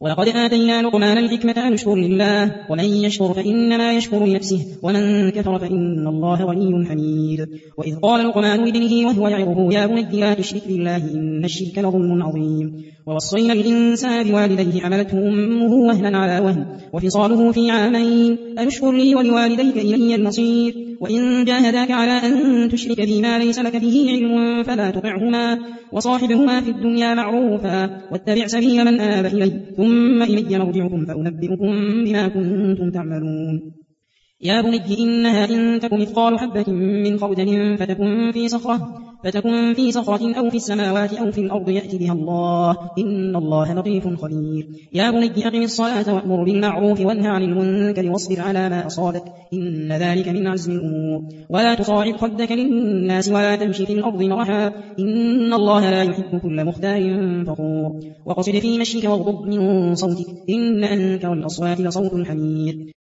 ولقد آتينا لقمان الحكمة أن اشكر لله ومن يشكر فإنما يشكر لنفسه ومن كفر فإن الله غني حميد. وإذ قال لقمان لابنه وهو يعظه يا بني لا تشرك بالله إن الشرك لظلم عظيم. ووصينا الإنسان بوالديه حملته أمه وهنا على وهن وفصاله في عامين أن اشكر لي ولوالديك إلي المصير. وإن جاهداك على أن تشرك بي ما ليس لك به علم فلا تطعهما وصاحبهما في الدنيا معروفا واتبع سبيل من آب إلي ثم إلي مرجعكم فأنبئكم بما كنتم تعملون. يا بني إنها إن تك مثقال حبة من خردل فتكن في صخرة أو في السماوات أو في الأرض يأتي بها الله إن الله لطيف خبير. يا بني أقم الصلاة وأمر بالمعروف وانهى عن المنكر واصبر على ما أصابك إن ذلك من عزم الأمور. ولا تصاعد خدك للناس ولا تمشي في الأرض مرحا إن الله لا يحب كل مختال فخور. وقصد في مشيك واغضض من صوتك إن أنكر الأصوات لصوت الحمير.